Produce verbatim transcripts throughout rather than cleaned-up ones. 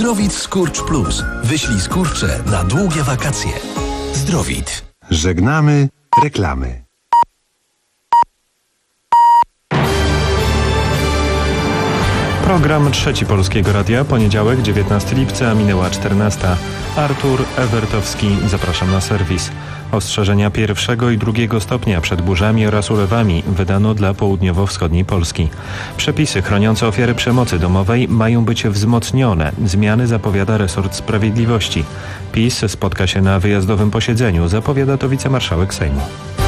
Zdrowit Skurcz Plus. Wyślij skurcze na długie wakacje. Zdrowit. Żegnamy reklamy. Program Trzeci Polskiego Radia, poniedziałek, dziewiętnastego lipca, minęła czternasta. Artur Ewertowski, zapraszam na serwis. Ostrzeżenia pierwszego i drugiego stopnia przed burzami oraz ulewami wydano dla południowo-wschodniej Polski. Przepisy chroniące ofiary przemocy domowej mają być wzmocnione. Zmiany zapowiada resort sprawiedliwości. PiS spotka się na wyjazdowym posiedzeniu, zapowiada to wicemarszałek Sejmu.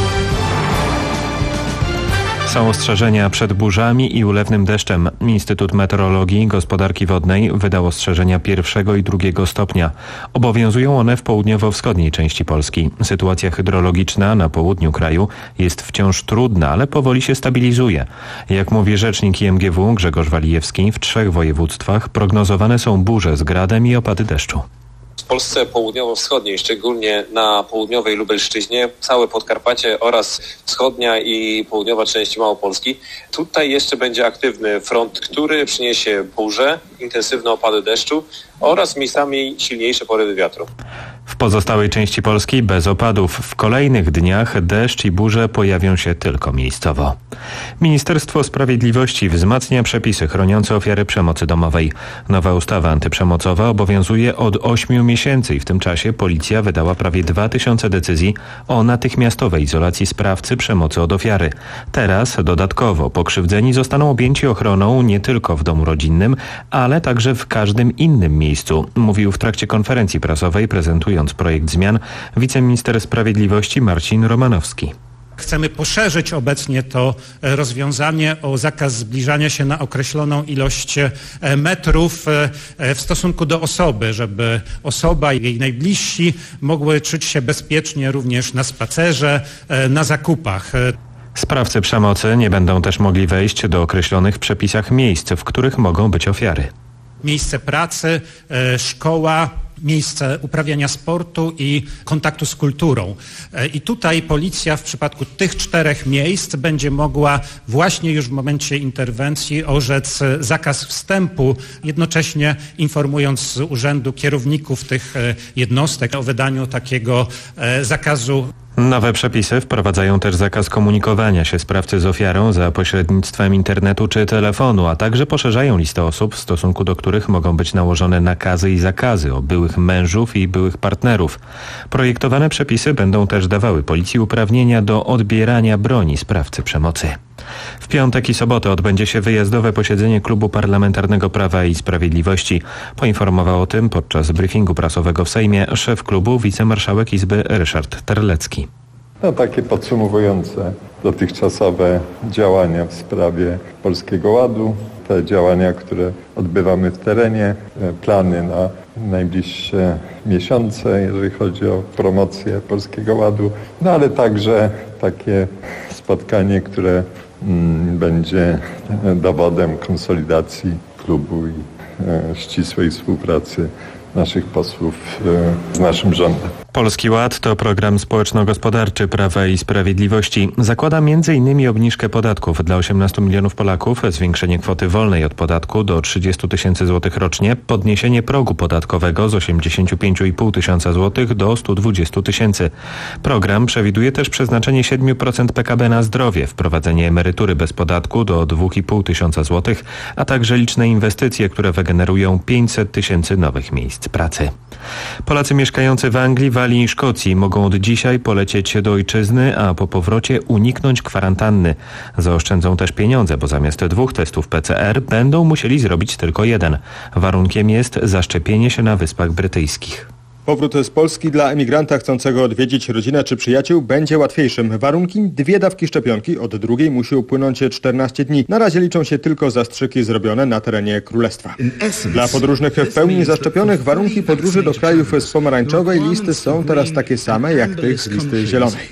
Są ostrzeżenia przed burzami i ulewnym deszczem. Instytut Meteorologii i Gospodarki Wodnej wydał ostrzeżenia pierwszego i drugiego stopnia. Obowiązują one w południowo-wschodniej części Polski. Sytuacja hydrologiczna na południu kraju jest wciąż trudna, ale powoli się stabilizuje. Jak mówi rzecznik I M G W Grzegorz Walijewski, w trzech województwach prognozowane są burze z gradem i opady deszczu. W Polsce południowo-wschodniej, szczególnie na południowej Lubelszczyźnie, całe Podkarpacie oraz wschodnia i południowa część Małopolski. Tutaj jeszcze będzie aktywny front, który przyniesie burze, intensywne opady deszczu oraz miejscami silniejsze porywy wiatru. W pozostałej części Polski bez opadów. W kolejnych dniach deszcz i burze pojawią się tylko miejscowo. Ministerstwo Sprawiedliwości wzmacnia przepisy chroniące ofiary przemocy domowej. Nowa ustawa antyprzemocowa obowiązuje od ośmiu miesięcy i w tym czasie policja wydała prawie dwa tysiące decyzji o natychmiastowej izolacji sprawcy przemocy od ofiary. Teraz dodatkowo pokrzywdzeni zostaną objęci ochroną nie tylko w domu rodzinnym, ale także w każdym innym miejscu, mówił w trakcie konferencji prasowej prezentując projekt zmian wiceminister sprawiedliwości Marcin Romanowski. Chcemy poszerzyć obecnie to rozwiązanie o zakaz zbliżania się na określoną ilość metrów w stosunku do osoby, żeby osoba i jej najbliżsi mogły czuć się bezpiecznie również na spacerze, na zakupach. Sprawcy przemocy nie będą też mogli wejść do określonych w przepisach miejsc, w których mogą być ofiary. Miejsce pracy, szkoła, miejsce uprawiania sportu i kontaktu z kulturą. I tutaj policja w przypadku tych czterech miejsc będzie mogła właśnie już w momencie interwencji orzec zakaz wstępu, jednocześnie informując z urzędu kierowników tych jednostek o wydaniu takiego zakazu. Nowe przepisy wprowadzają też zakaz komunikowania się sprawcy z ofiarą za pośrednictwem internetu czy telefonu, a także poszerzają listę osób, w stosunku do których mogą być nałożone nakazy i zakazy o byłych mężów i byłych partnerów. Projektowane przepisy będą też dawały policji uprawnienia do odbierania broni sprawcy przemocy. W piątek i sobotę odbędzie się wyjazdowe posiedzenie Klubu Parlamentarnego Prawa i Sprawiedliwości. Poinformował o tym podczas briefingu prasowego w Sejmie szef klubu, wicemarszałek Izby Ryszard Terlecki. No, takie podsumowujące dotychczasowe działania w sprawie Polskiego Ładu, te działania, które odbywamy w terenie, plany na najbliższe miesiące, jeżeli chodzi o promocję Polskiego Ładu, no ale także takie spotkanie, które mm, będzie dowodem konsolidacji klubu i e, ścisłej współpracy naszych posłów e, z naszym rządem. Polski Ład to program społeczno-gospodarczy Prawa i Sprawiedliwości. Zakłada między innymi obniżkę podatków dla osiemnastu milionów Polaków, zwiększenie kwoty wolnej od podatku do trzydziestu tysięcy złotych rocznie, podniesienie progu podatkowego z osiemdziesięciu pięciu i pół tysiąca złotych do stu dwudziestu tysięcy. Program przewiduje też przeznaczenie siedmiu procent P K B na zdrowie, wprowadzenie emerytury bez podatku do dwóch i pół tysiąca złotych, a także liczne inwestycje, które wygenerują pięćset tysięcy nowych miejsc pracy. Polacy mieszkający w Anglii, Walii i Szkocji mogą od dzisiaj polecieć do ojczyzny, a po powrocie uniknąć kwarantanny. Zaoszczędzą też pieniądze, bo zamiast dwóch testów P C R będą musieli zrobić tylko jeden. Warunkiem jest zaszczepienie się na Wyspach Brytyjskich. Powrót z Polski dla emigranta chcącego odwiedzić rodzinę czy przyjaciół będzie łatwiejszym. Warunkiem dwie dawki szczepionki, od drugiej musi upłynąć czternaście dni. Na razie liczą się tylko zastrzyki zrobione na terenie Królestwa. Dla podróżnych w pełni zaszczepionych warunki podróży do krajów z pomarańczowej listy są teraz takie same jak tych z listy zielonej.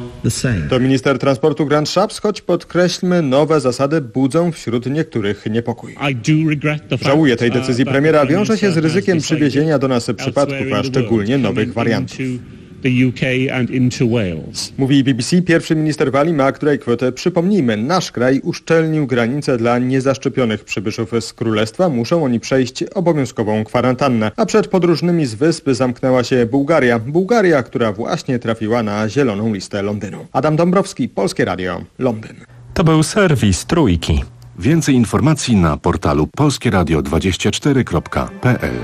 To minister transportu Grant Shapps, choć podkreślmy, nowe zasady budzą wśród niektórych niepokój. Żałuję tej decyzji premiera, wiąże się z ryzykiem przywiezienia do nas przypadków, a szczególnie nowych wariantów. the U K and into Wales. Mówi B B C pierwszy minister Walii Mark Drakeford. Przypomnijmy, nasz kraj uszczelnił granice dla niezaszczepionych przybyszów z Królestwa. Muszą oni przejść obowiązkową kwarantannę. A przed podróżnymi z wysp zamknęła się Bułgaria. Bułgaria, która właśnie trafiła na zieloną listę Londynu. Adam Dąbrowski, Polskie Radio, Londyn. To był serwis Trójki. Więcej informacji na portalu polskieradio dwadzieścia cztery kropka p l.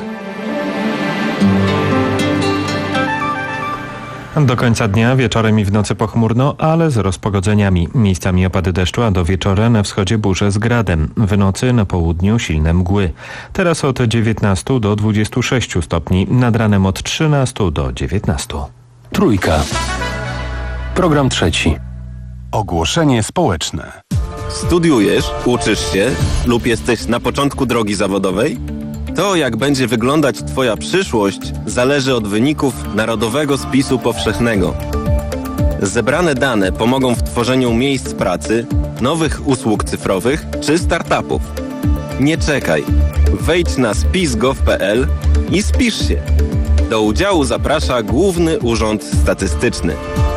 Do końca dnia, wieczorem i w nocy pochmurno, ale z rozpogodzeniami. Miejscami opady deszczu, a do wieczora na wschodzie burze z gradem. W nocy na południu silne mgły. Teraz od dziewiętnastu do dwudziestu sześciu stopni, nad ranem od trzynastu do dziewiętnastu. Trójka. Program trzeci. Ogłoszenie społeczne. Studiujesz, uczysz się lub jesteś na początku drogi zawodowej? To, jak będzie wyglądać Twoja przyszłość, zależy od wyników Narodowego Spisu Powszechnego. Zebrane dane pomogą w tworzeniu miejsc pracy, nowych usług cyfrowych czy startupów. Nie czekaj. Wejdź na spis kropka gov kropka p l i spisz się. Do udziału zaprasza Główny Urząd Statystyczny.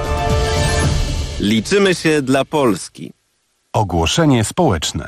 Liczymy się dla Polski. Ogłoszenie społeczne.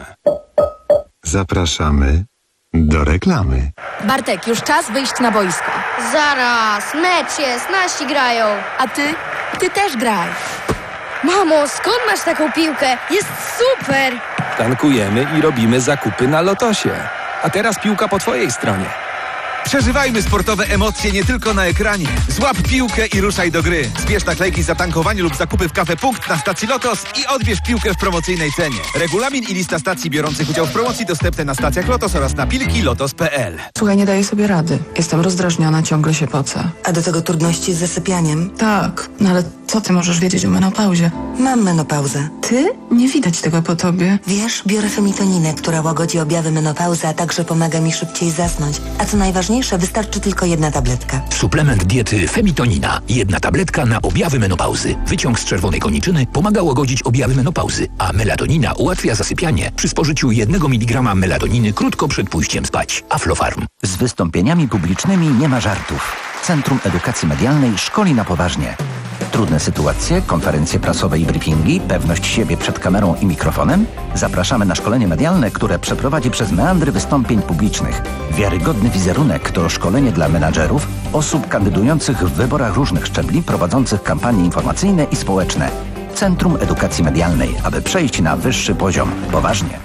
Zapraszamy do reklamy. Bartek, już czas wyjść na boisko. Zaraz, mecz jest, nasi grają. A ty? Ty też graj. Mamo, skąd masz taką piłkę? Jest super! Tankujemy i robimy zakupy na Lotosie. A teraz piłka po twojej stronie. Przeżywajmy sportowe emocje nie tylko na ekranie. Złap piłkę i ruszaj do gry. Zbierz naklejki za tankowanie lub zakupy w Cafe Punkt na stacji Lotos i odbierz piłkę w promocyjnej cenie. Regulamin i lista stacji biorących udział w promocji dostępne na stacjach Lotos oraz na pilki lotos kropka p l. Słuchaj, nie daję sobie rady. Jestem rozdrażniona, ciągle się pocę. A do tego trudności z zasypianiem? Tak, no ale co ty możesz wiedzieć o menopauzie? Mam menopauzę. Ty? Nie widać tego po tobie. Wiesz, biorę femitoninę, która łagodzi objawy menopauzy, a także pomaga mi szybciej zasnąć. A co najważniejsze, wystarczy tylko jedna tabletka. Suplement diety Femitonina. Jedna tabletka na objawy menopauzy. Wyciąg z czerwonej koniczyny pomaga łagodzić objawy menopauzy, a melatonina ułatwia zasypianie przy spożyciu jednego miligrama melatoniny krótko przed pójściem spać. Aflofarm. Z wystąpieniami publicznymi nie ma żartów. Centrum Edukacji Medialnej szkoli na poważnie. Trudne sytuacje, konferencje prasowe i briefingi, pewność siebie przed kamerą i mikrofonem? Zapraszamy na szkolenie medialne, które przeprowadzi przez meandry wystąpień publicznych. Wiarygodny wizerunek to szkolenie dla menadżerów, osób kandydujących w wyborach różnych szczebli, prowadzących kampanie informacyjne i społeczne. Centrum Edukacji Medialnej, aby przejść na wyższy poziom. Poważnie.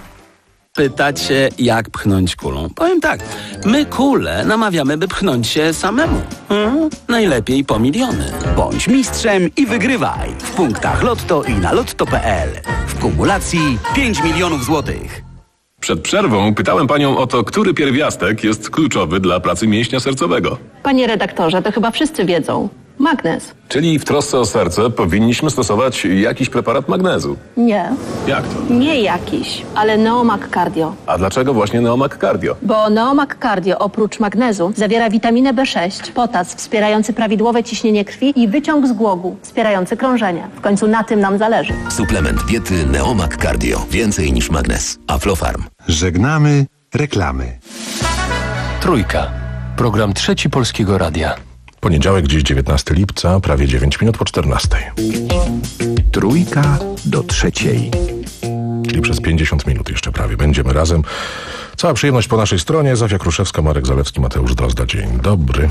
Pytacie, jak pchnąć kulą? Powiem tak, my kulę namawiamy, by pchnąć się samemu. Hmm? Najlepiej po miliony. Bądź mistrzem i wygrywaj w punktach Lotto i na lotto kropka p l. W kumulacji pięć milionów złotych. Przed przerwą pytałem panią o to, który pierwiastek jest kluczowy dla pracy mięśnia sercowego. Panie redaktorze, to chyba wszyscy wiedzą. Magnez. Czyli w trosce o serce powinniśmy stosować jakiś preparat magnezu. Nie. Jak to? Nie jakiś, ale Neomag Cardio. A dlaczego właśnie Neomag Cardio? Bo Neomag Cardio oprócz magnezu zawiera witaminę B sześć, potas wspierający prawidłowe ciśnienie krwi i wyciąg z głogu wspierający krążenie. W końcu na tym nam zależy. Suplement diety Neomag Cardio. Więcej niż magnez. Aflofarm. Żegnamy reklamy. Trójka. Program trzeci Polskiego Radia. Poniedziałek, dziś dziewiętnastego lipca, prawie dziewięć minut po czternastej. Trójka do trzeciej. Czyli przez pięćdziesiąt minut jeszcze prawie będziemy razem. Cała przyjemność po naszej stronie. Zofia Kruszewska, Marek Zalewski, Mateusz Drozda. Dzień dobry.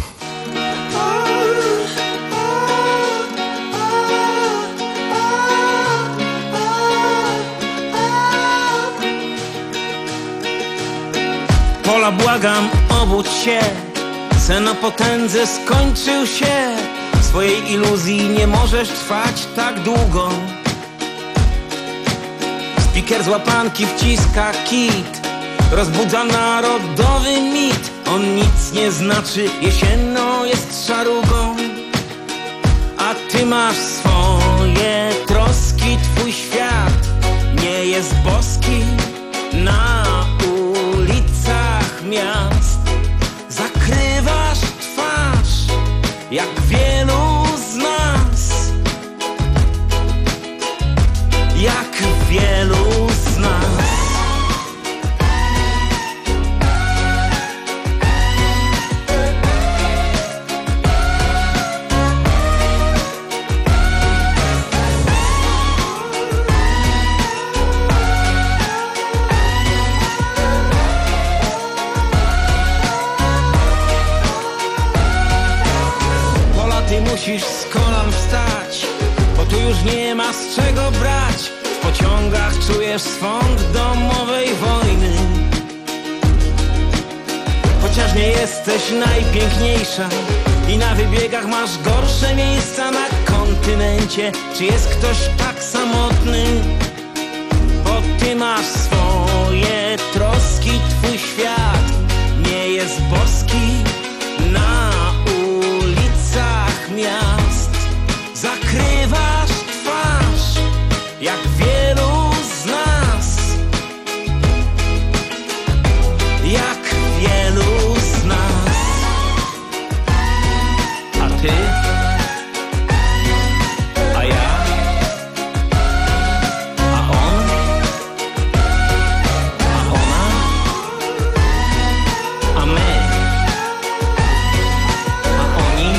Pola, błagam, obudź się. Sen o potędze skończył się. W swojej iluzji nie możesz trwać tak długo. Spiker z łapanki wciska kit, rozbudza narodowy mit. On nic nie znaczy, jesienno jest szarugą. A ty masz swoje troski, twój świat nie jest boski. Na ulicach miast zakrywasz twarz, jak wielu z nas. Jak wielu z nas. musisz z kolan wstać, bo tu już nie ma z czego brać. W pociągach czujesz swąd domowej wojny. Chociaż nie jesteś najpiękniejsza i na wybiegach masz gorsze miejsca na kontynencie, czy jest ktoś tak samotny? Bo ty masz swoje troski, twój świat nie jest boski. Na ulicach miast zakrywasz twarz, jak wielu z nas, jak wielu z nas. A ty? A ja? A on? A ona? A my? A oni?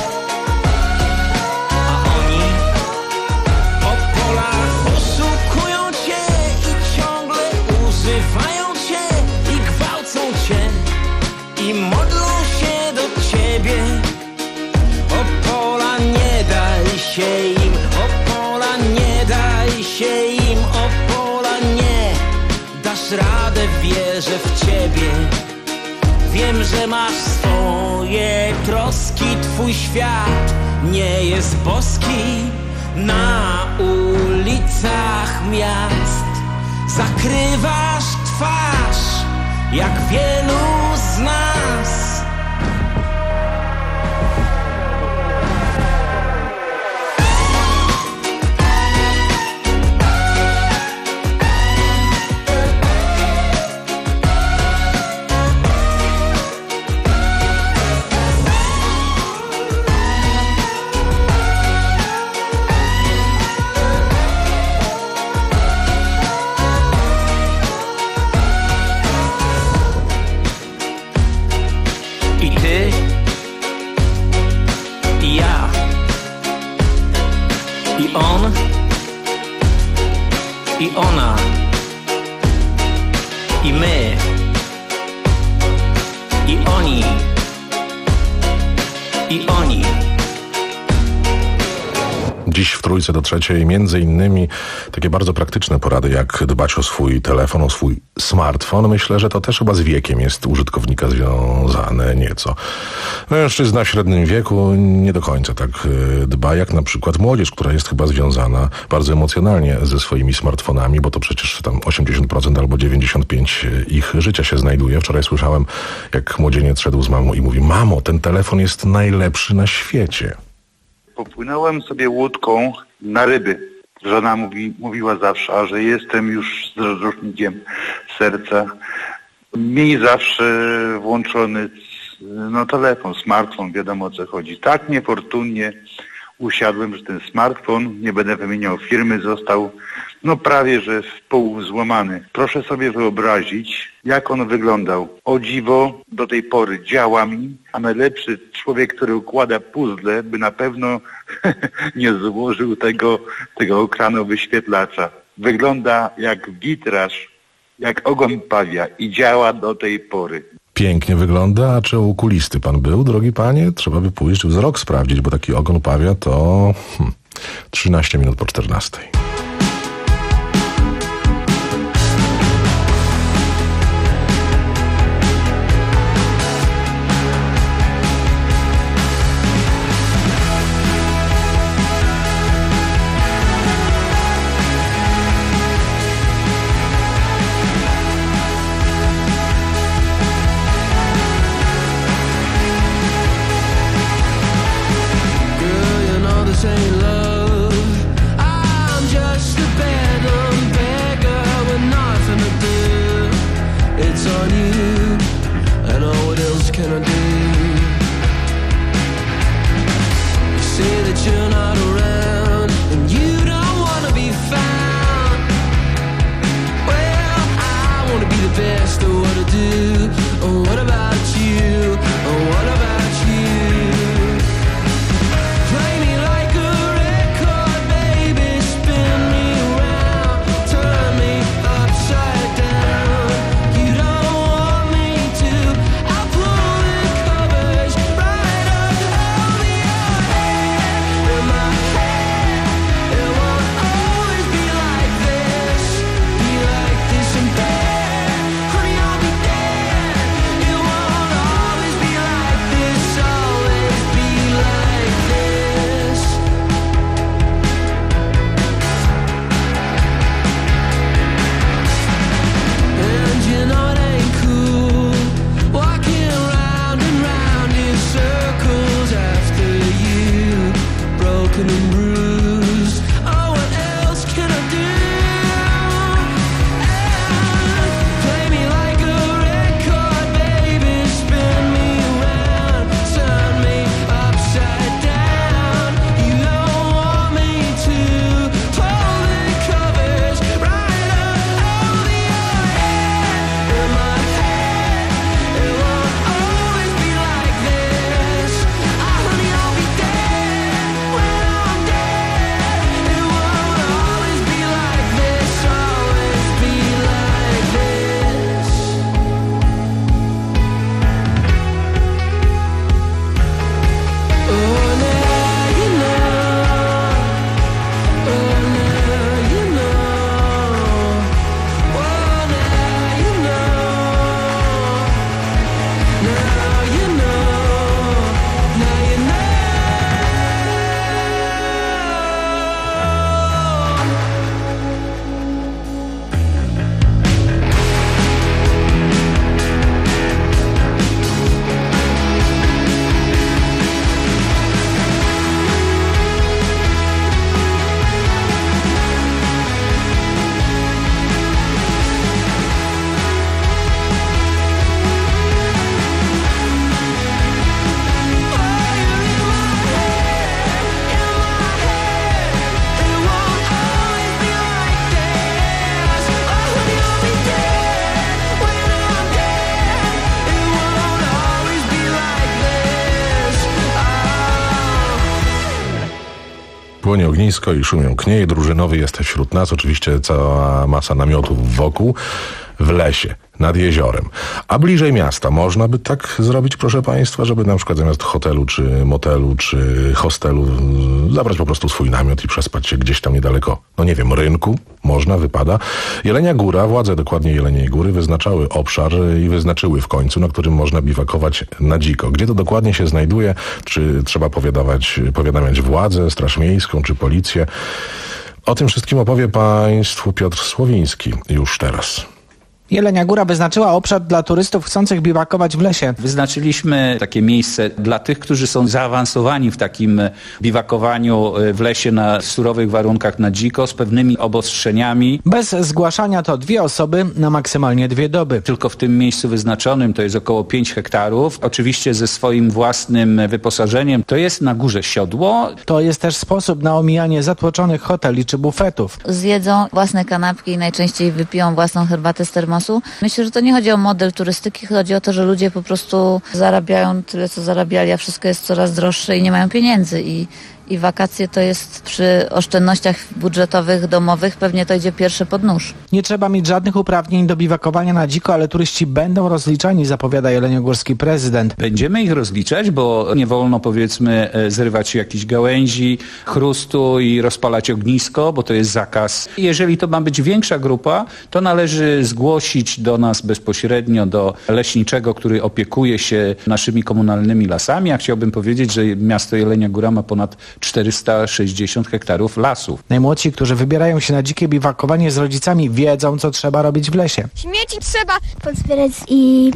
A oni? Po polach oszukują cię i ciągle używają cię i gwałcą cię i modlą się do ciebie. Opola, nie daj się im, Opola, nie daj się im, Opola, nie dasz radę, wierzę w ciebie. Wiem, że masz swoje troski, twój świat nie jest boski. Na ulicach miast zakrywasz twarz, jak wielu z nas. I ty, i ja, i on, i ona, i my, i oni, i oni. Dziś w Trójce do Trzeciej między innymi takie bardzo praktyczne porady, jak dbać o swój telefon, o swój smartfon. Myślę, że to też chyba z wiekiem jest użytkownika związane nieco. Mężczyzna w średnim wieku nie do końca tak dba, jak na przykład młodzież, która jest chyba związana bardzo emocjonalnie ze swoimi smartfonami, bo to przecież tam osiemdziesiąt procent albo dziewięćdziesiąt pięć procent ich życia się znajduje. Wczoraj słyszałem, jak młodzieniec szedł z mamą i mówi: mamo, ten telefon jest najlepszy na świecie. Popłynąłem sobie łódką na ryby. Żona mówi, mówiła zawsze, że jestem już z rozrusznikiem serca. Miej zawsze włączony no, telefon, smartfon, wiadomo o co chodzi. Tak niefortunnie usiadłem, że ten smartfon, nie będę wymieniał firmy, został no prawie że w pół złamany. Proszę sobie wyobrazić, jak on wyglądał. O dziwo, do tej pory działa mi, a najlepszy człowiek, który układa puzzle, by na pewno nie złożył tego, tego ekranu wyświetlacza. Wygląda jak witraż, jak ogon pawia i działa do tej pory. Pięknie wygląda, a czy u okulisty pan był, drogi panie? Trzeba by pójść wzrok sprawdzić, bo taki ogon pawia to hmm, trzynaście minut po czternastej. Ain't love. I'm just Płonie ognisko i szumią knieje. Drużynowy jest wśród nas. Oczywiście cała masa namiotów wokół. W lesie, nad jeziorem. A bliżej miasta można by tak zrobić, proszę państwa, żeby na przykład zamiast hotelu, czy motelu, czy hostelu zabrać po prostu swój namiot i przespać się gdzieś tam niedaleko, no nie wiem, rynku? Można, wypada. Jelenia Góra, władze dokładnie Jeleniej Góry wyznaczały obszar i wyznaczyły w końcu, na którym można biwakować na dziko. Gdzie to dokładnie się znajduje? Czy trzeba powiadamiać, powiadamiać władzę, Straż Miejską, czy policję? O tym wszystkim opowie państwu Piotr Słowiński już teraz. Jelenia Góra wyznaczyła obszar dla turystów chcących biwakować w lesie. Wyznaczyliśmy takie miejsce dla tych, którzy są zaawansowani w takim biwakowaniu w lesie na surowych warunkach na dziko z pewnymi obostrzeniami. Bez zgłaszania to dwie osoby na maksymalnie dwie doby. Tylko w tym miejscu wyznaczonym to jest około pięć hektarów. Oczywiście ze swoim własnym wyposażeniem. To jest na górze siodło. To jest też sposób na omijanie zatłoczonych hoteli czy bufetów. Zjedzą własne kanapki i najczęściej wypiją własną herbatę z termosu. Myślę, że to nie chodzi o model turystyki, chodzi o to, że ludzie po prostu zarabiają tyle, co zarabiali, a wszystko jest coraz droższe i nie mają pieniędzy. I, i wakacje to jest przy oszczędnościach budżetowych, domowych, pewnie to idzie pierwsze pod nóż. Nie trzeba mieć żadnych uprawnień do biwakowania na dziko, ale turyści będą rozliczani, zapowiada jeleniogórski prezydent. Będziemy ich rozliczać, bo nie wolno, powiedzmy, zrywać jakichś gałęzi, chrustu i rozpalać ognisko, bo to jest zakaz. Jeżeli to ma być większa grupa, to należy zgłosić do nas bezpośrednio, do leśniczego, który opiekuje się naszymi komunalnymi lasami. Ja chciałbym powiedzieć, że miasto Jelenia Góra ma ponad czterysta sześćdziesiąt hektarów lasów. Najmłodsi, którzy wybierają się na dzikie biwakowanie z rodzicami, wiedzą, co trzeba robić w lesie. Śmieci trzeba pozbierać i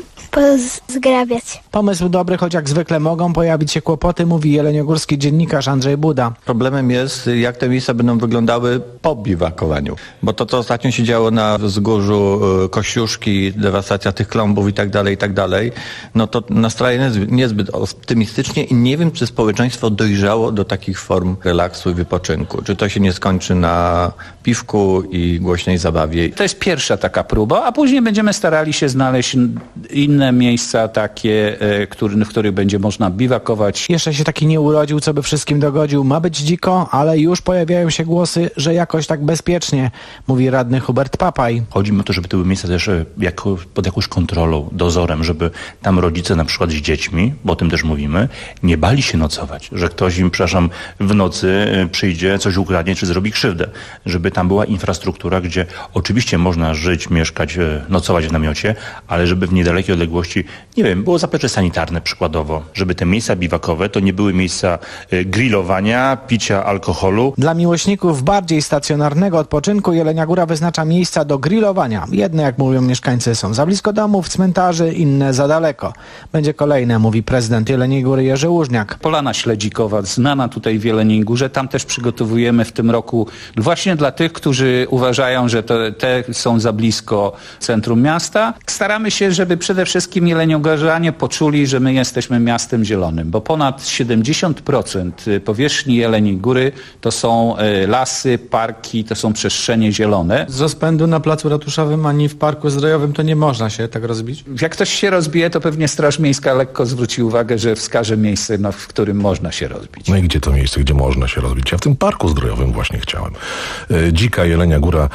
pozgrabiać. Pomysł dobry, choć jak zwykle mogą pojawić się kłopoty, mówi jeleniogórski dziennikarz Andrzej Buda. Problemem jest, jak te miejsca będą wyglądały po biwakowaniu. Bo to, co ostatnio się działo na wzgórzu Kościuszki, dewastacja tych klombów i tak dalej, i tak dalej, no to nastraja niezbyt, niezbyt optymistycznie i nie wiem, czy społeczeństwo dojrzało do takich form relaksu i wypoczynku. Czy to się nie skończy na piwku i głośnej zabawie. To jest pierwsza taka próba, a później będziemy starali się znaleźć inne miejsca takie, który, w których będzie można biwakować. Jeszcze się taki nie urodził, co by wszystkim dogodził. Ma być dziko, ale już pojawiają się głosy, że jakoś tak bezpiecznie, mówi radny Hubert Papaj. Chodzi mi o to, żeby to były miejsca też jako, pod jakąś kontrolą, dozorem, żeby tam rodzice na przykład z dziećmi, bo o tym też mówimy, nie bali się nocować, że ktoś im, przepraszam, w nocy przyjdzie, coś ukradnie, czy zrobi krzywdę. Żeby tam była infrastruktura, gdzie oczywiście można żyć, mieszkać, nocować w namiocie, ale żeby w niedalekiej odległości, nie wiem, było zaplecze sanitarne przykładowo, żeby te miejsca biwakowe to nie były miejsca grillowania, picia alkoholu. Dla miłośników bardziej stacjonarnego odpoczynku Jelenia Góra wyznacza miejsca do grillowania. Jedne, jak mówią mieszkańcy, są za blisko domów, cmentarzy, inne za daleko. Będzie kolejne, mówi prezydent Jeleniej Góry Jerzy Łużniak. Polana Śledzikowa, znana tutaj w Jeleniej Górze, tam też przygotowujemy w tym roku właśnie dla tych, którzy uważają, że to, te są za blisko centrum miasta. Staramy się, żeby przede wszystkim jeleniogórzanie poczuli, że my jesteśmy miastem zielonym, bo ponad siedemdziesiąt procent powierzchni Jeleniej Góry to są lasy, parki, to są przestrzenie zielone. Z rozpędu na placu ratuszowym ani w parku zdrojowym to nie można się tak rozbić? Jak ktoś się rozbije, to pewnie Straż Miejska lekko zwróci uwagę, że wskaże miejsce, no, w którym można się rozbić. No i gdzie to miejsce, gdzie można się rozbić? Ja w tym parku zdrojowym właśnie chciałem. Dzika Jelenia Góra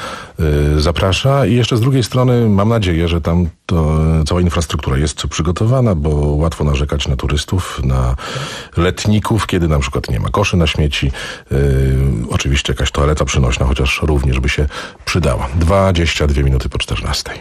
zaprasza i jeszcze z drugiej strony mam nadzieję, że tam to cała infrastruktura jest przygotowana, bo łatwo narzekać na turystów, na letników, kiedy na przykład nie ma koszy na śmieci. Yy, oczywiście jakaś toaleta przynośna, chociaż również by się przydała. dwadzieścia dwie minuty po czternastej.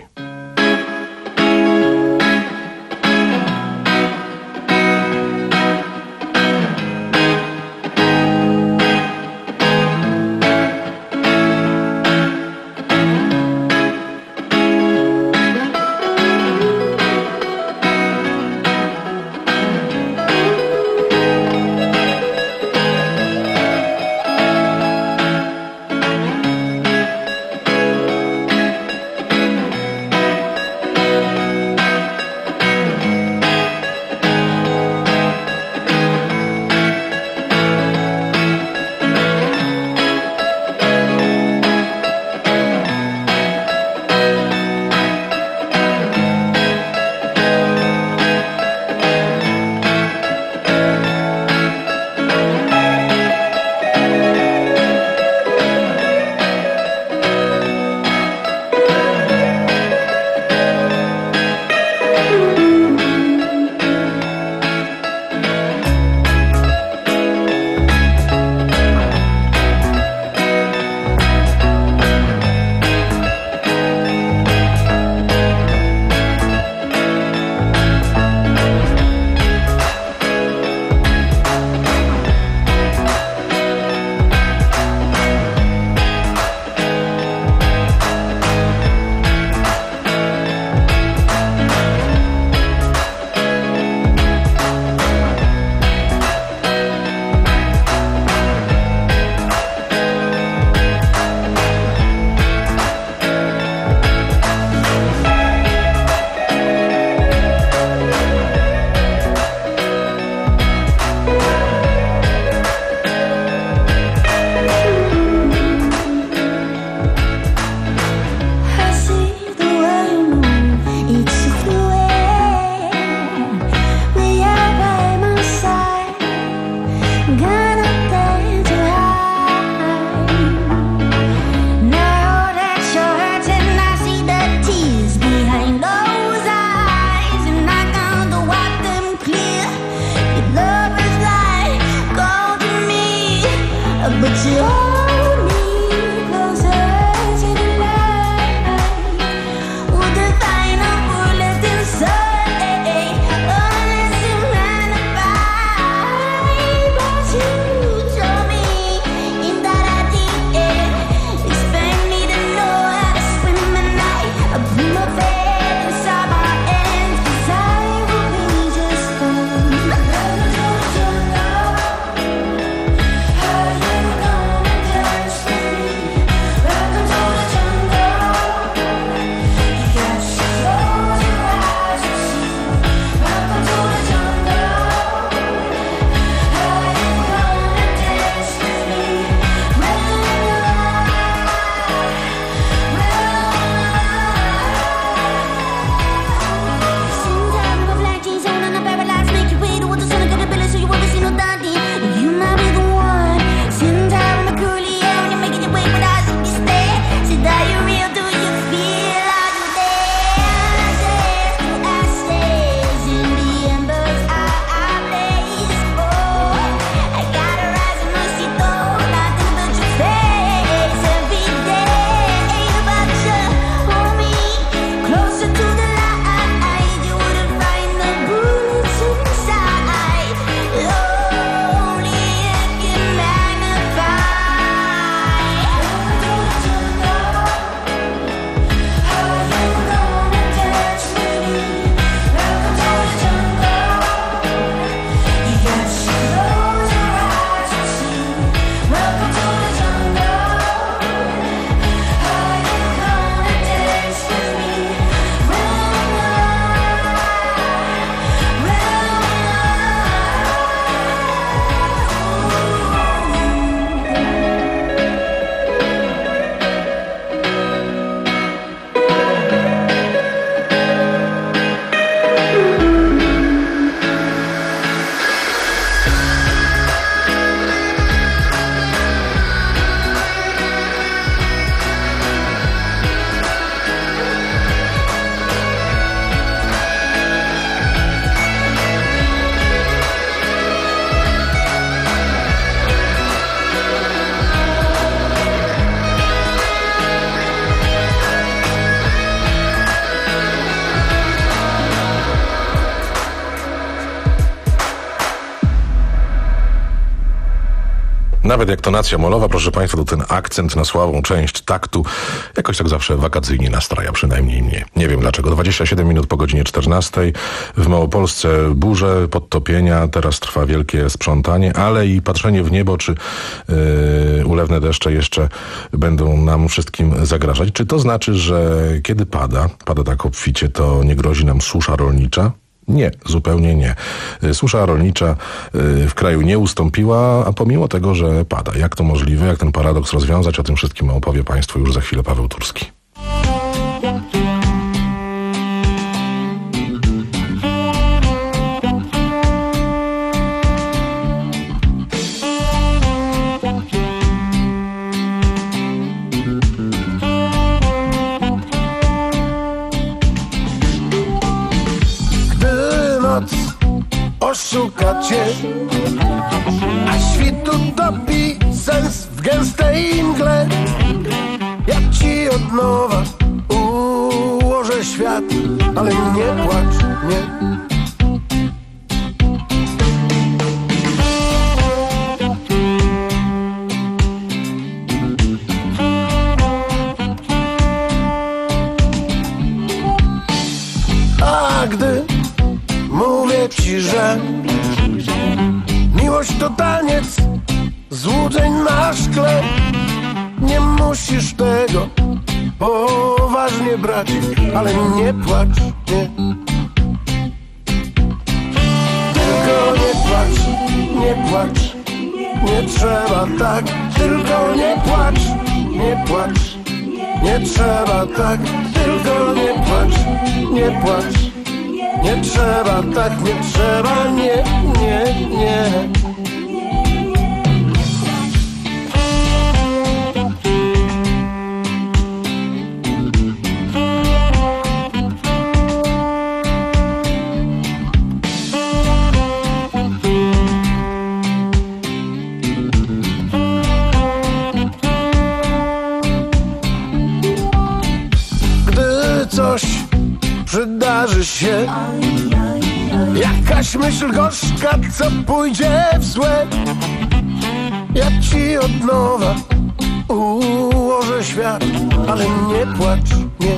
Nawet jak tonacja molowa, proszę Państwa, to ten akcent na słabą część taktu jakoś tak zawsze wakacyjnie nastraja, przynajmniej mnie. Nie wiem dlaczego. dwadzieścia siedem minut po godzinie czternastej. W Małopolsce burze, podtopienia, teraz trwa wielkie sprzątanie, ale i patrzenie w niebo, czy yy, ulewne deszcze jeszcze będą nam wszystkim zagrażać. Czy to znaczy, że kiedy pada, pada tak obficie, to nie grozi nam susza rolnicza? Nie, zupełnie nie. Susza rolnicza w kraju nie ustąpiła, a pomimo tego, że pada. Jak to możliwe? Jak ten paradoks rozwiązać? O tym wszystkim opowie Państwu już za chwilę Paweł Turski. Oszuka cię, a świt utopi sens w gęstej mgle. Ja ci od nowa ułożę świat, ale nie płacz, nie. A gdy mówię ci, że miłość to taniec złudzeń na szkle, nie musisz tego poważnie brać, ale nie płacz, nie. Tylko nie płacz, nie płacz, nie trzeba tak. Tylko nie płacz, nie płacz, nie trzeba tak. Tylko nie płacz, nie płacz, nie trzeba tak, nie trzeba, nie, nie, nie. Gdy coś przydarzy się, jakaś myśl gorzka, co pójdzie w złe, ja ci od nowa ułożę świat, ale nie płacz, nie.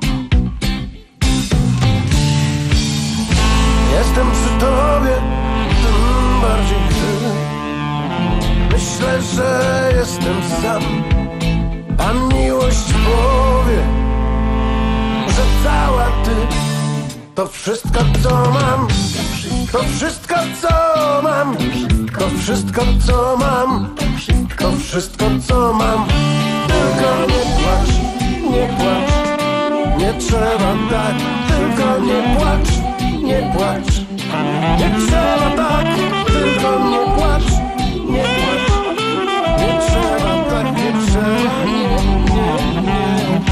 Jestem przy tobie, tym bardziej gdy myślę, że jestem sam, a miłość powie, że cała ty to wszystko, co mam, to wszystko, co mam, to wszystko, co mam, to wszystko, co mam. Tylko nie płacz, nie płacz, nie trzeba tak. Tylko nie płacz, nie płacz, nie trzeba tak. Tylko nie płacz, nie płacz, nie trzeba tak, nie trzeba, nie, nie, nie.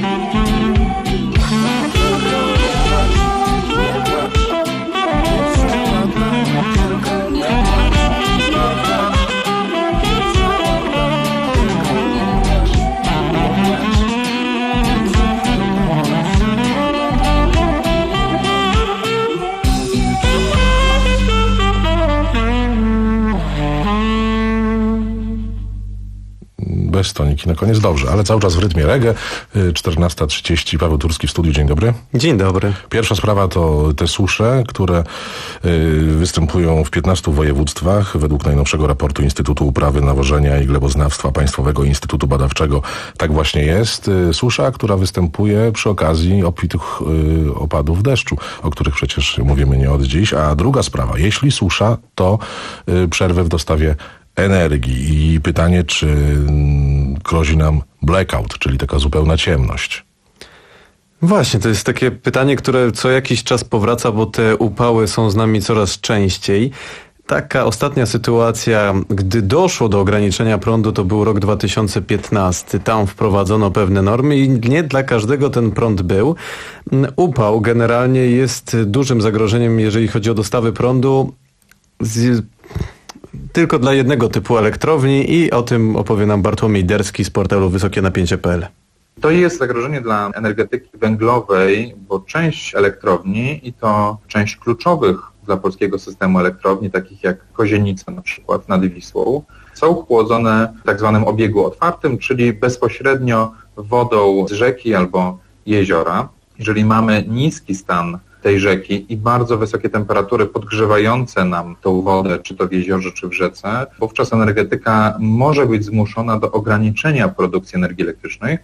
Bez toniki na koniec, dobrze, ale cały czas w rytmie reggae. czternasta trzydzieści, Paweł Turski w studiu, dzień dobry. Dzień dobry. Pierwsza sprawa to te susze, które y, występują w piętnastu województwach. Według najnowszego raportu Instytutu Uprawy, Nawożenia i Gleboznawstwa Państwowego Instytutu Badawczego tak właśnie jest. Y, susza, która występuje przy okazji obfitych y, opadów deszczu, o których przecież mówimy nie od dziś. A druga sprawa, jeśli susza, to y, przerwę w dostawie energii i pytanie, czy grozi nam blackout, czyli taka zupełna ciemność. Właśnie, to jest takie pytanie, które co jakiś czas powraca, bo te upały są z nami coraz częściej. Taka ostatnia sytuacja, gdy doszło do ograniczenia prądu, to był rok dwa tysiące piętnasty. Tam wprowadzono pewne normy i nie dla każdego ten prąd był. Upał generalnie jest dużym zagrożeniem, jeżeli chodzi o dostawy prądu z tylko dla jednego typu elektrowni i o tym opowie nam Bartłomiej Derski z portalu wysokie napięcie kropka p l. To jest zagrożenie dla energetyki węglowej, bo część elektrowni i to część kluczowych dla polskiego systemu elektrowni, takich jak Kozienica na przykład nad Wisłą, są chłodzone w tak zwanym obiegu otwartym, czyli bezpośrednio wodą z rzeki albo jeziora. Jeżeli mamy niski stan tej rzeki i bardzo wysokie temperatury podgrzewające nam tą wodę, czy to w jeziorze, czy w rzece, wówczas energetyka może być zmuszona do ograniczenia produkcji energii elektrycznej.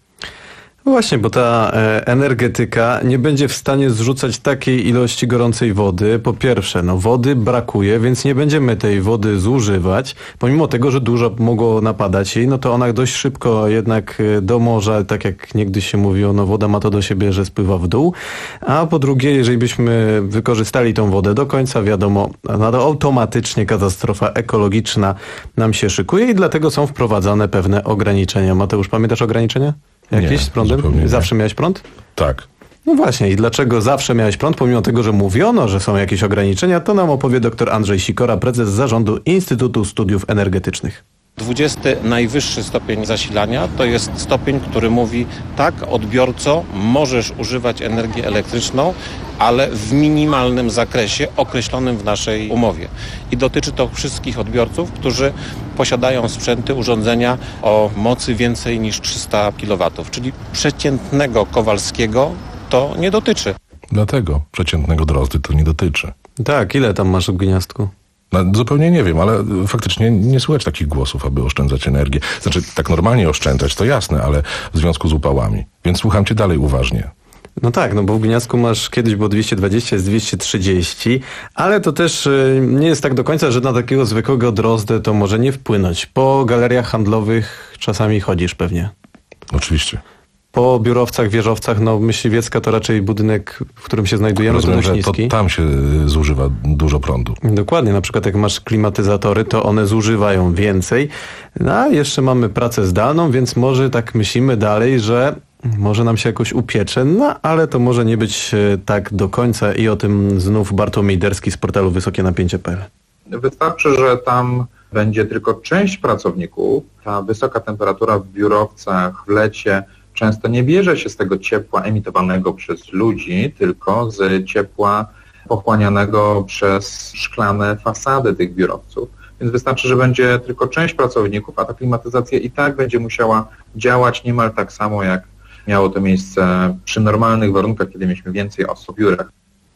No właśnie, bo ta e, energetyka nie będzie w stanie zrzucać takiej ilości gorącej wody. Po pierwsze, no wody brakuje, więc nie będziemy tej wody zużywać. Pomimo tego, że dużo mogło napadać jej, no to ona dość szybko jednak do morza, tak jak niegdyś się mówiło, no woda ma to do siebie, że spływa w dół. A po drugie, jeżeli byśmy wykorzystali tą wodę do końca, wiadomo, no to automatycznie katastrofa ekologiczna nam się szykuje i dlatego są wprowadzane pewne ograniczenia. Mateusz, pamiętasz ograniczenia? Jakieś nie, z prądem? Zawsze miałeś prąd? Tak. No właśnie, i dlaczego zawsze miałeś prąd, pomimo tego, że mówiono, że są jakieś ograniczenia, to nam opowie dr Andrzej Sikora, prezes zarządu Instytutu Studiów Energetycznych. dwudziesty najwyższy stopień zasilania to jest stopień, który mówi: tak, odbiorco, możesz używać energii elektryczną, ale w minimalnym zakresie określonym w naszej umowie. I dotyczy to wszystkich odbiorców, którzy posiadają sprzęty, urządzenia o mocy więcej niż trzysta kilowatów, czyli przeciętnego Kowalskiego to nie dotyczy. Dlatego przeciętnego Drozdy to nie dotyczy. Tak, ile tam masz w gniazdku? No, zupełnie nie wiem, ale faktycznie nie słychać takich głosów, aby oszczędzać energię. Znaczy, tak normalnie oszczędzać, to jasne, ale w związku z upałami. Więc słucham cię dalej uważnie. No tak, no bo w Gniazdku masz, kiedyś było dwieście dwadzieścia, jest dwieście trzydzieści, ale to też y, nie jest tak do końca, że na takiego zwykłego drozdę to może nie wpłynąć. Po galeriach handlowych czasami chodzisz pewnie. Oczywiście. Po biurowcach, wieżowcach, no Myśliwiecka to raczej budynek, w którym się znajdujemy, Rozumiem, to dość niski. To tam się zużywa dużo prądu. Dokładnie, na przykład jak masz klimatyzatory, to one zużywają więcej. No a jeszcze mamy pracę zdalną, więc może tak myślimy dalej, że może nam się jakoś upiecze, no ale to może nie być tak do końca i o tym znów Bartłomiej Derski z portalu wysokie napięcie kropka p l. Wystarczy, że tam będzie tylko część pracowników. Ta wysoka temperatura w biurowcach w lecie często nie bierze się z tego ciepła emitowanego przez ludzi, tylko z ciepła pochłanianego przez szklane fasady tych biurowców. Więc wystarczy, że będzie tylko część pracowników, a ta klimatyzacja i tak będzie musiała działać niemal tak samo, jak miało to miejsce przy normalnych warunkach, kiedy mieliśmy więcej osób w biurach.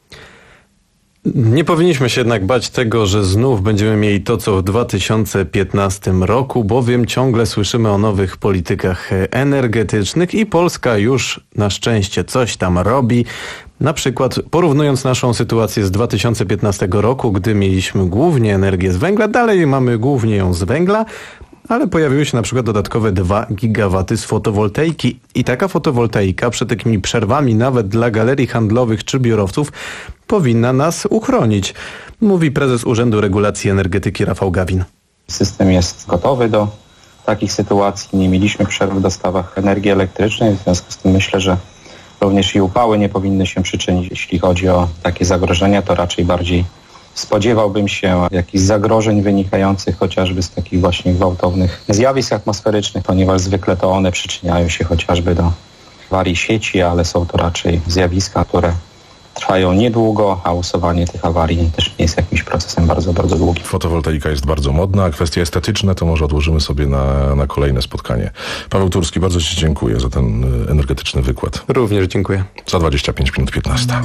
Nie powinniśmy się jednak bać tego, że znów będziemy mieli to, co w dwa tysiące piętnastym roku, bowiem ciągle słyszymy o nowych politykach energetycznych i Polska już na szczęście coś tam robi. Na przykład porównując naszą sytuację z dwa tysiące piętnastego roku, gdy mieliśmy głównie energię z węgla, dalej mamy głównie ją z węgla, ale pojawiły się na przykład dodatkowe dwa gigawaty z fotowoltaiki. I taka fotowoltaika przed takimi przerwami nawet dla galerii handlowych czy biurowców powinna nas uchronić, mówi prezes Urzędu Regulacji Energetyki Rafał Gawin. System jest gotowy do takich sytuacji. Nie mieliśmy przerw w dostawach energii elektrycznej, w związku z tym myślę, że również i upały nie powinny się przyczynić. Jeśli chodzi o takie zagrożenia, to raczej bardziej spodziewałbym się jakichś zagrożeń wynikających chociażby z takich właśnie gwałtownych zjawisk atmosferycznych, ponieważ zwykle to one przyczyniają się chociażby do awarii sieci, ale są to raczej zjawiska, które trwają niedługo, a usuwanie tych awarii też nie jest jakimś procesem bardzo, bardzo długim. Fotowoltaika jest bardzo modna, a kwestie estetyczne to może odłożymy sobie na, na kolejne spotkanie. Paweł Turski, bardzo ci dziękuję za ten energetyczny wykład. Również dziękuję. Za dwadzieścia pięć minut piętnaście.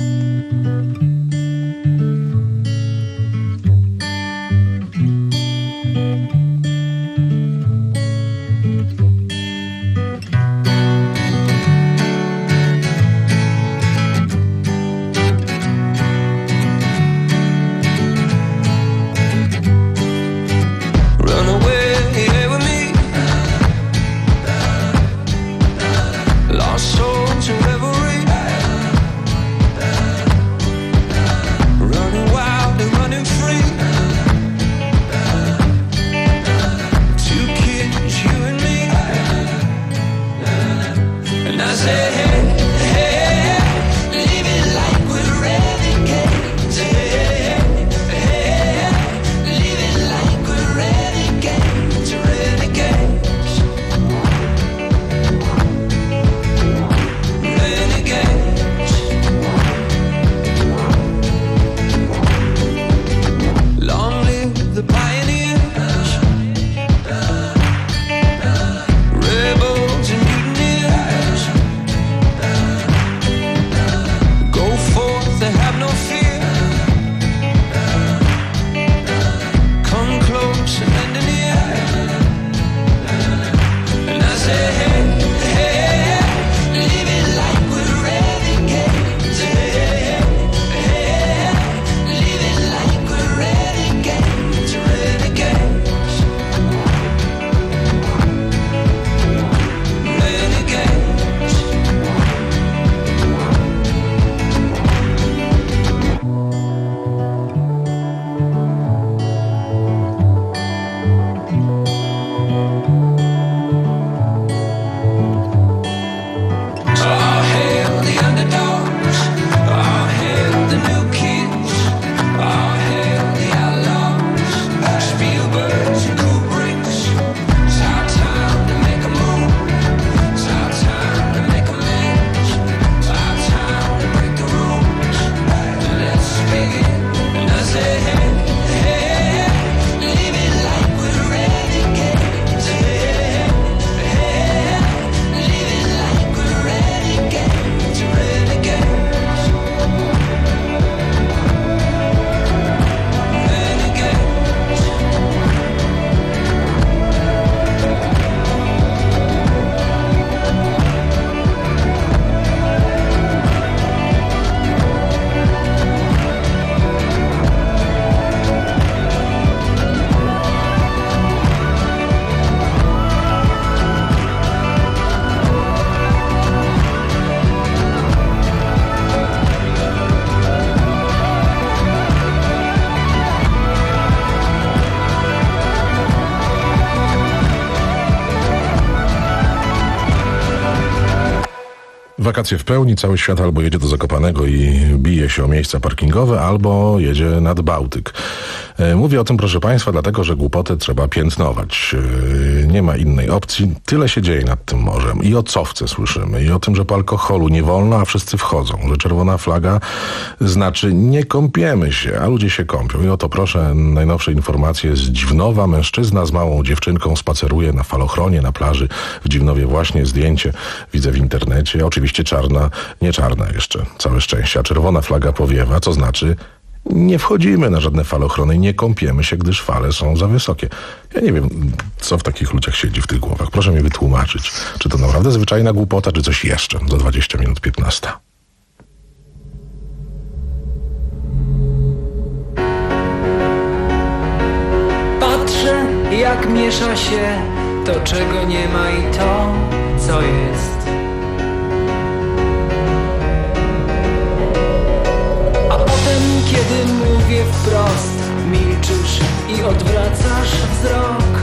Wakacje w pełni, cały świat albo jedzie do Zakopanego i bije się o miejsca parkingowe, albo jedzie nad Bałtyk. Mówię o tym, proszę Państwa, dlatego, że głupotę trzeba piętnować. Nie ma innej opcji. Tyle się dzieje nad tym morzem. I o cofce słyszymy, i o tym, że po alkoholu nie wolno, a wszyscy wchodzą. Że czerwona flaga znaczy nie kąpiemy się, a ludzie się kąpią. I oto proszę, najnowsze informacje z Dziwnowa. Mężczyzna z małą dziewczynką spaceruje na falochronie, na plaży w Dziwnowie. Właśnie zdjęcie widzę w internecie. Oczywiście czarna, nie czarna jeszcze, całe szczęście. A czerwona flaga powiewa, co znaczy nie wchodzimy na żadne falochrony i nie kąpiemy się, gdyż fale są za wysokie. Ja nie wiem, co w takich ludziach siedzi w tych głowach. Proszę mi wytłumaczyć, czy to naprawdę zwyczajna głupota, czy coś jeszcze. Za dwadzieścia minut piętnasta. Patrzę, jak miesza się to, czego nie ma, i to, co jest. A potem, kiedy mówię wprost, milczysz i odwracasz wzrok.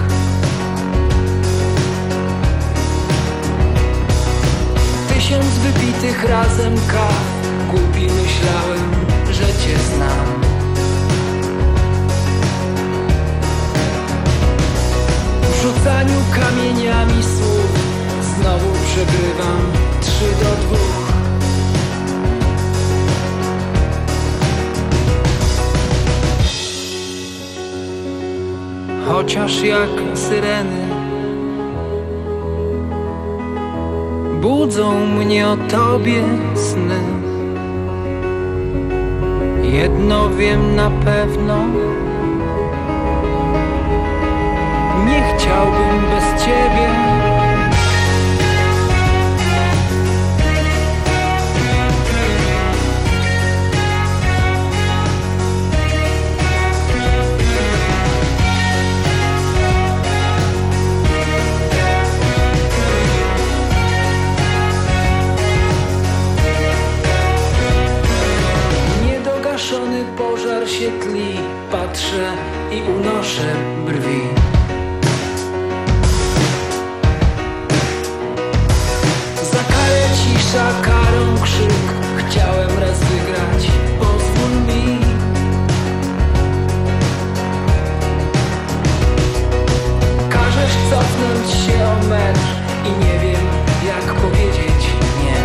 Tysiąc wypitych razem kaw, głupi myślałem, że cię znam. W rzucaniu kamieniami słów znowu przegrywam trzy do dwóch. Chociaż jak syreny budzą mnie o tobie sny. Jedno wiem na pewno, nie chciałbym bez ciebie. Niedogaszony pożar się tli, patrzę i unoszę brwi. Cisza, karą krzyk, chciałem raz wygrać, pozwól mi. Każesz cofnąć się o metr i nie wiem, jak powiedzieć nie.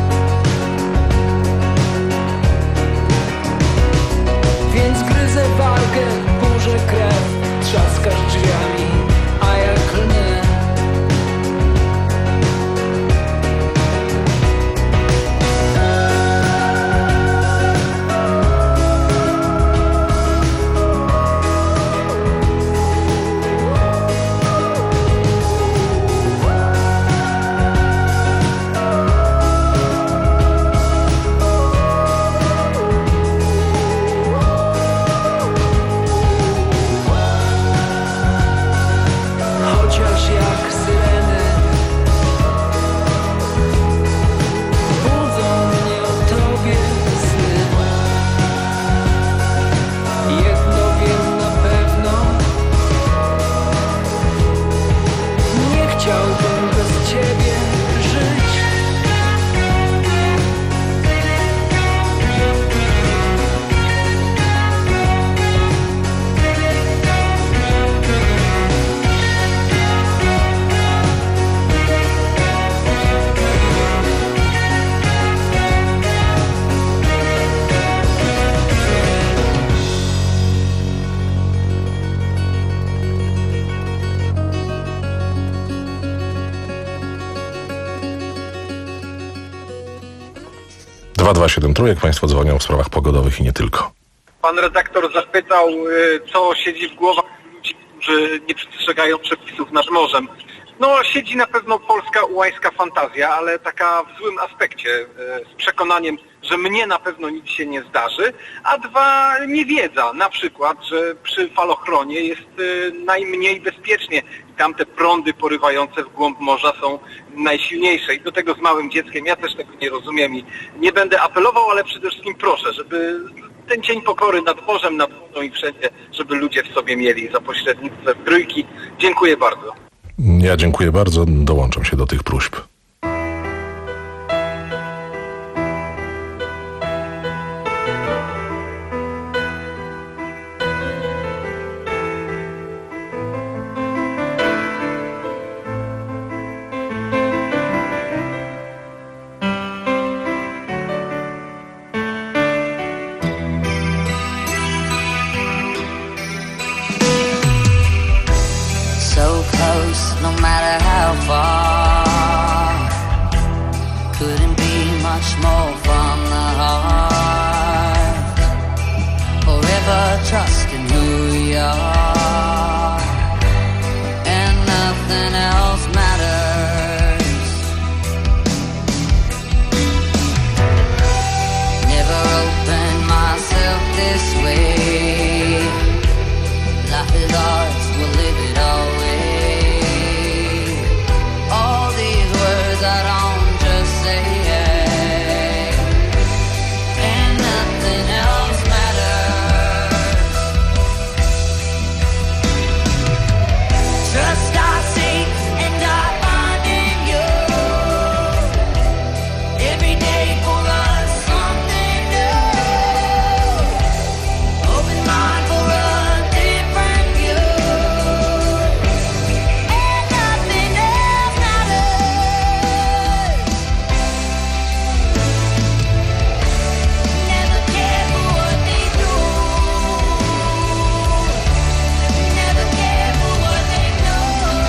Więc gryzę wargę, burzę krew, trzaskasz drzwiami, a ja klnę. dwa dwa siedem trójek, Państwo dzwonią w sprawach pogodowych i nie tylko. Pan redaktor zapytał, co siedzi w głowach ludzi, którzy nie przestrzegają przepisów nad morzem. No, siedzi na pewno polska ułańska fantazja, ale taka w złym aspekcie, z przekonaniem, że mnie na pewno nic się nie zdarzy, a dwa, niewiedza, na przykład, że przy falochronie jest najmniej bezpiecznie i tam te prądy porywające w głąb morza są najsilniejsze. I do tego z małym dzieckiem, ja też tego nie rozumiem i nie będę apelował, ale przede wszystkim proszę, żeby ten dzień pokory nad morzem, nad wodą i wszędzie, żeby ludzie w sobie mieli za pośrednictwem trójki. Dziękuję bardzo. Ja dziękuję bardzo, dołączam się do tych próśb. Forever trusting who we are, and nothing else matters. Never opened myself this way. Life is ours, we'll live it always. All these words I don't just say, and nothing else matters. Trust I seek and I find in you. Every day for us something new. Open mind for a different view. And nothing else matters. Never care for what they do. Never care for what they know.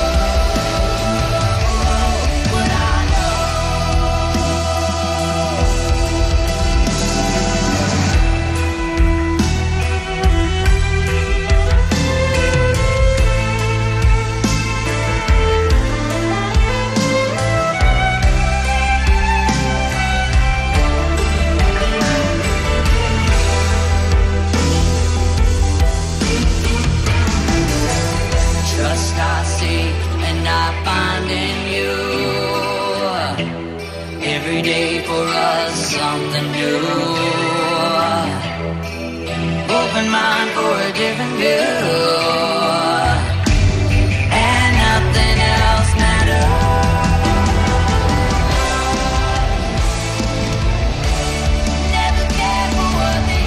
What I trust I seek and I find in you. Every day for us something new. Open mind for a different view. And nothing else matters. Never care for what they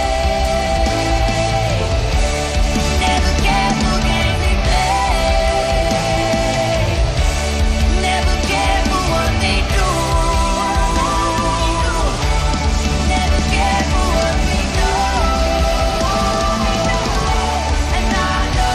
say. Never care for games they play. Never care for what they do. Never care for what we know. And I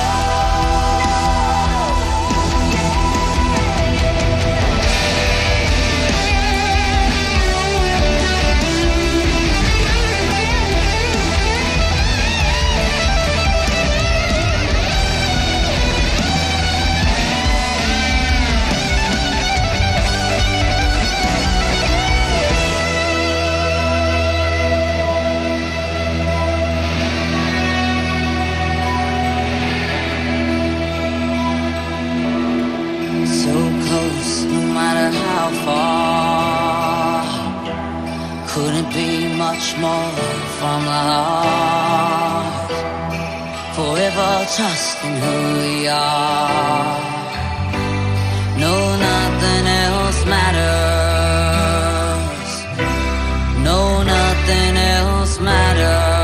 so close, no matter how far. Couldn't be much more from the heart. Forever trusting who we are. No, nothing else matters. No, nothing else matters.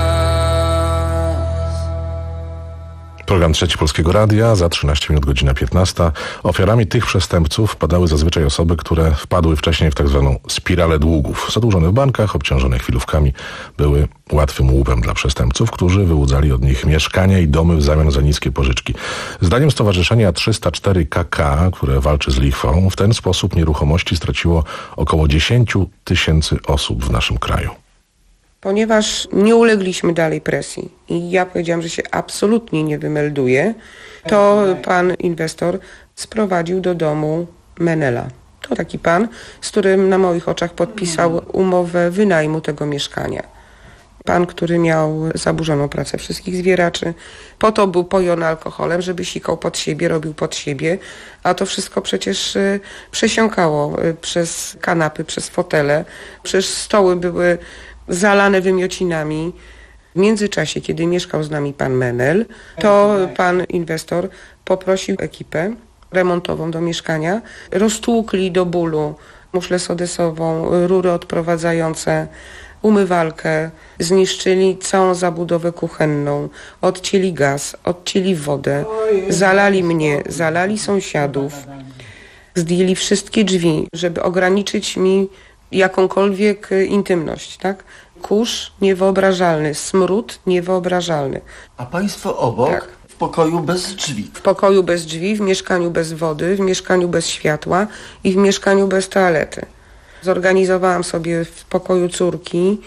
Program Trzeci Polskiego Radia, za trzynaście minut godzina piętnasta. Ofiarami tych przestępców wpadały zazwyczaj osoby, które wpadły wcześniej w tak zwaną spiralę długów. Zadłużone w bankach, obciążone chwilówkami, były łatwym łupem dla przestępców, którzy wyłudzali od nich mieszkania i domy w zamian za niskie pożyczki. Zdaniem Stowarzyszenia trzysta cztery K K, które walczy z lichwą, w ten sposób nieruchomości straciło około dziesięć tysięcy osób w naszym kraju. Ponieważ nie ulegliśmy dalej presji i ja powiedziałam, że się absolutnie nie wymelduję, to pan inwestor sprowadził do domu Menela. To taki pan, z którym na moich oczach podpisał umowę wynajmu tego mieszkania. Pan, który miał zaburzoną pracę wszystkich zwieraczy, po to był pojony alkoholem, żeby sikał pod siebie, robił pod siebie, a to wszystko przecież przesiąkało przez kanapy, przez fotele, przecież stoły były zalane wymiocinami. W międzyczasie, kiedy mieszkał z nami pan Menel, to pan inwestor poprosił ekipę remontową do mieszkania. Roztłukli do bólu muszlę sodesową, rury odprowadzające, umywalkę, zniszczyli całą zabudowę kuchenną, odcięli gaz, odcięli wodę, zalali mnie, zalali sąsiadów, zdjęli wszystkie drzwi, żeby ograniczyć mi jakąkolwiek intymność, tak? Kurz niewyobrażalny, smród niewyobrażalny. A państwo obok? Tak. W pokoju bez drzwi. W pokoju bez drzwi, w mieszkaniu bez wody, w mieszkaniu bez światła i w mieszkaniu bez toalety. Zorganizowałam sobie w pokoju córki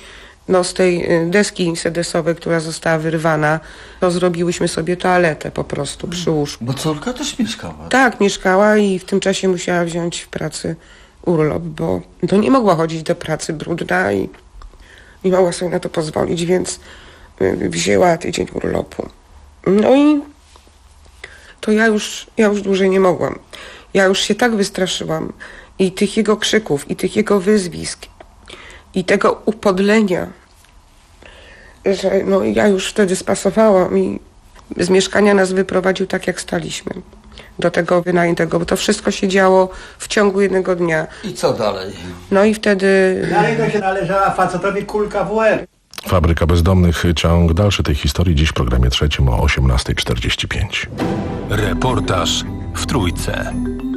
No z tej deski sedesowej, która została wyrwana, to zrobiłyśmy sobie toaletę po prostu przy łóżku. Bo córka też mieszkała. Tak, mieszkała i w tym czasie musiała wziąć w pracy urlop, bo to nie mogła chodzić do pracy brudna i nie mogła sobie na to pozwolić, więc wzięła tydzień urlopu. No i to ja już, ja już dłużej nie mogłam. Ja już się tak wystraszyłam i tych jego krzyków, i tych jego wyzwisk, i tego upodlenia, że no ja już wtedy spasowałam i z mieszkania nas wyprowadził tak, jak staliśmy. Do tego wynajętego, bo to wszystko się działo w ciągu jednego dnia. I co dalej? No i wtedy... Dalej to się należała facetowi kulka w łeb. Fabryka Bezdomnych, ciąg dalszy tej historii dziś w programie trzecim o osiemnasta czterdzieści pięć. Reportaż w Trójce.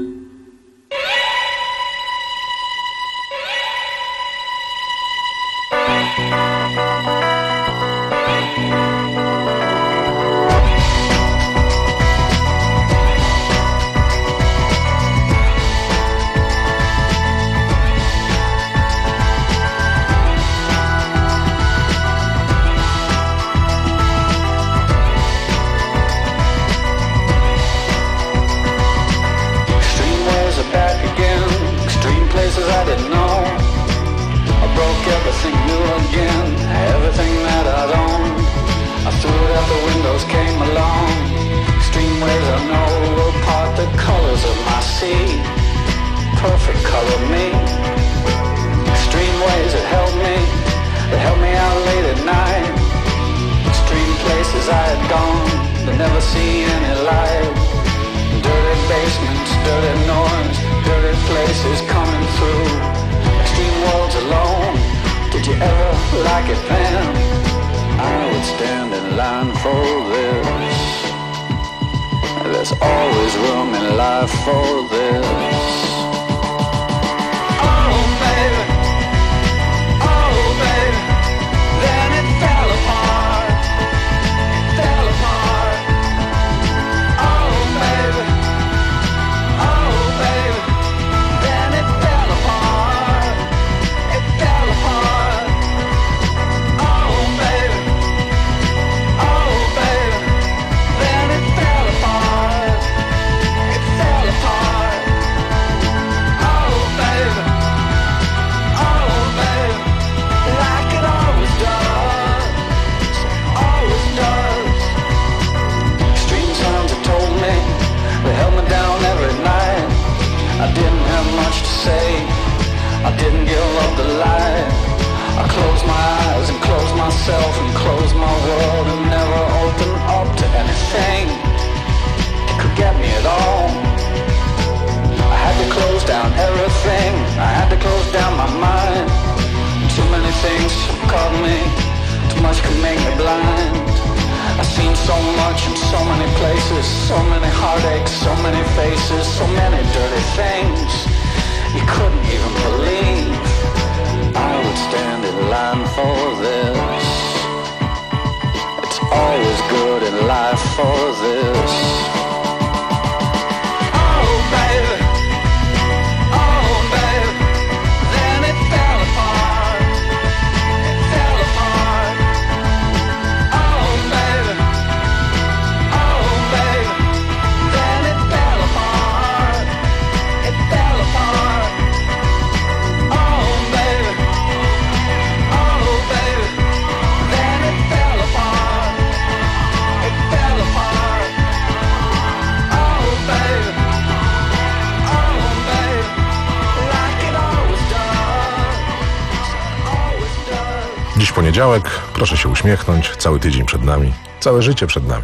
Dziś poniedziałek, proszę się uśmiechnąć, cały tydzień przed nami, całe życie przed nami.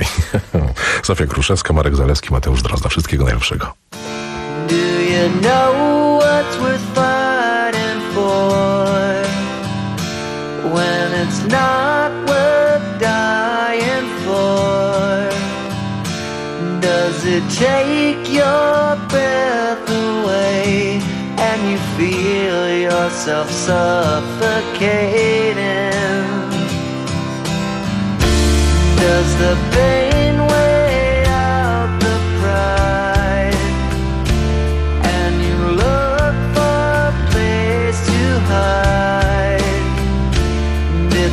Zofia Kruszewska, Marek Zalewski, Mateusz Drozda. Wszystkiego najlepszego. Do you know what's worth fighting for when it's not worth dying for? Does it take your breath away and you feel yourself suffocating? Does the pain weigh out the pride and you look for a place to hide?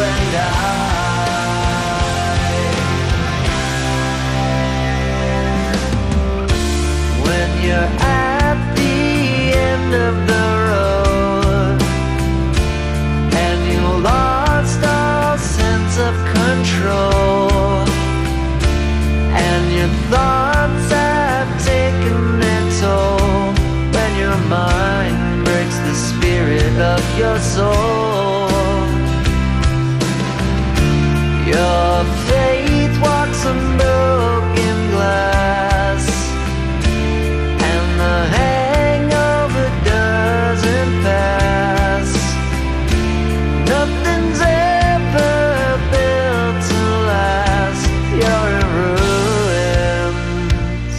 and I. When you're at the end of the road and you lost all sense of control and your thoughts have taken their toll, when your mind breaks the spirit of your soul, your faith walks on broken glass and the hangover doesn't pass. Nothing's ever built to last. You're in ruins.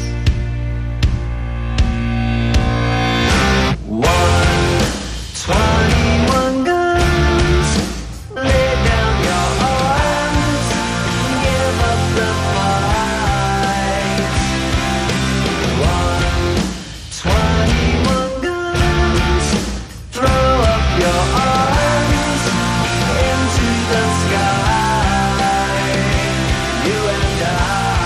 One, twenty-one guns. Lay down your arms. Give up the fight. One, twenty-one guns. Throw up your arms into the sky. You and I.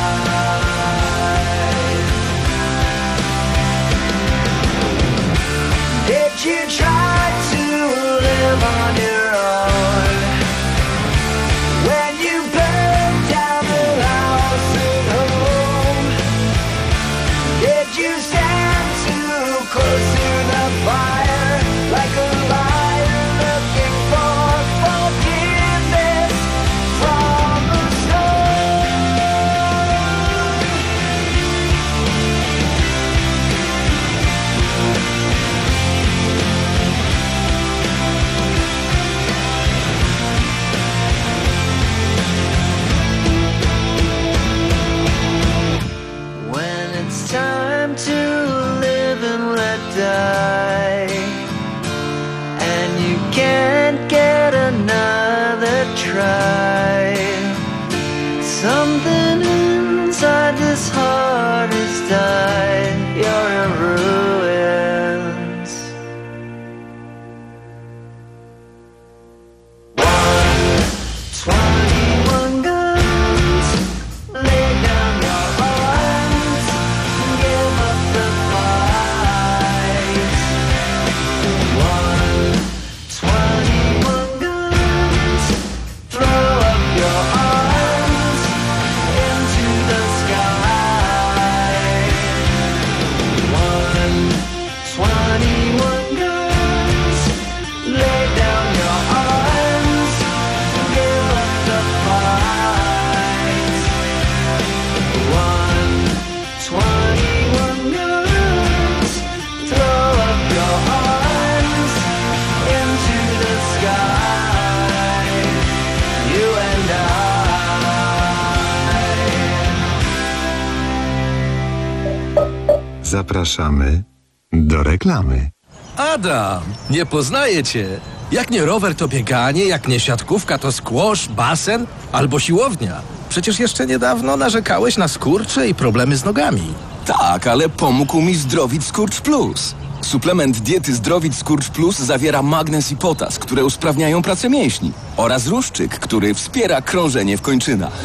Did you try to live on your own when you burned down the house at home? Did you stand too close to the fire like a liar looking for forgiveness from the stone? When it's time to live and let die, and you can't get another try, something inside this heart has died. You're in ruins. One, twenty-one guns. Lay down your arms. Give up the fight. One, twenty-one guns. Throw up your arms into the sky. One, twenty-one guns. Lay down your arms. Give up the fight. One, twenty-one guns. Throw up your arms into the sky. You and I. Zapraszamy do reklamy. Adam, nie poznaję cię. Jak nie rower, to bieganie, jak nie siatkówka, to squash, basen albo siłownia. Przecież jeszcze niedawno narzekałeś na skurcze i problemy z nogami. Tak, ale pomógł mi Zdrowit Skurcz Plus. Suplement diety Zdrowit Skurcz Plus zawiera magnez i potas, które usprawniają pracę mięśni, oraz ruszczyk, który wspiera krążenie w kończynach.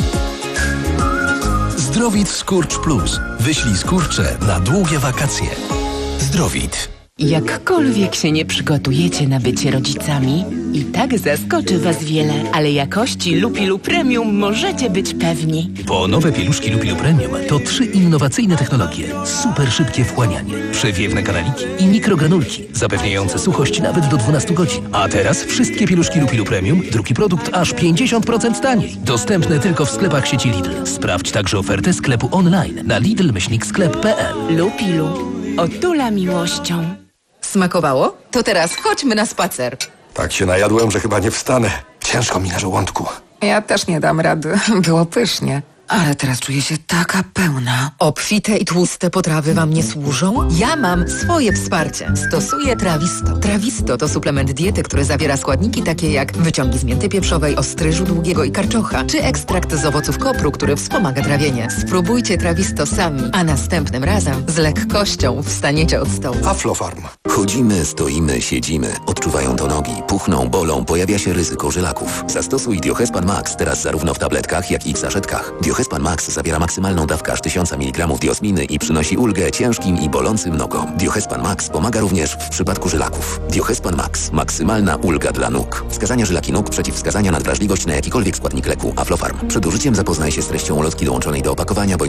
Zdrowit Skurcz Plus. Wyślij skurcze na długie wakacje. Zdrowit. Jakkolwiek się nie przygotujecie na bycie rodzicami, i tak zaskoczy was wiele, ale jakości Lupilu Premium możecie być pewni. Bo nowe pieluszki Lupilu Premium to trzy innowacyjne technologie. Super szybkie wchłanianie, przewiewne kanaliki i mikrogranulki, zapewniające suchość nawet do dwunastu godzin. A teraz wszystkie pieluszki Lupilu Premium, drugi produkt aż pięćdziesiąt procent taniej. Dostępne tylko w sklepach sieci Lidl. Sprawdź także ofertę sklepu online na lidl myślnik sklep kropka p l. Lupilu. Otula miłością. Smakowało? To teraz chodźmy na spacer. Tak się najadłem, że chyba nie wstanę. Ciężko mi na żołądku. Ja też nie dam rady. Było pysznie. Ale teraz czuję się taka pełna. Obfite i tłuste potrawy wam nie służą? Ja mam swoje wsparcie. Stosuję Trawisto. Trawisto to suplement diety, który zawiera składniki takie jak wyciągi z mięty pieprzowej, ostryżu długiego i karczocha, czy ekstrakt z owoców kopru, który wspomaga trawienie. Spróbujcie Trawisto sami, a następnym razem z lekkością wstaniecie od stołu. Aflofarm. Chodzimy, stoimy, siedzimy. Odczuwają to nogi, puchną, bolą, pojawia się ryzyko żylaków. Zastosuj Diohespan Max teraz zarówno w tabletkach, jak i w saszetkach. Diohespan Max zawiera maksymalną dawkę aż tysiąc miligramów diosminy i przynosi ulgę ciężkim i bolącym nogom. Diohespan Max pomaga również w przypadku żylaków. Diohespan Max. Maksymalna ulga dla nóg. Wskazania żylaki nóg, przeciwwskazania na wrażliwość na jakikolwiek składnik leku. Aflofarm. Przed użyciem zapoznaj się z treścią ulotki dołączonej do opakowania, bo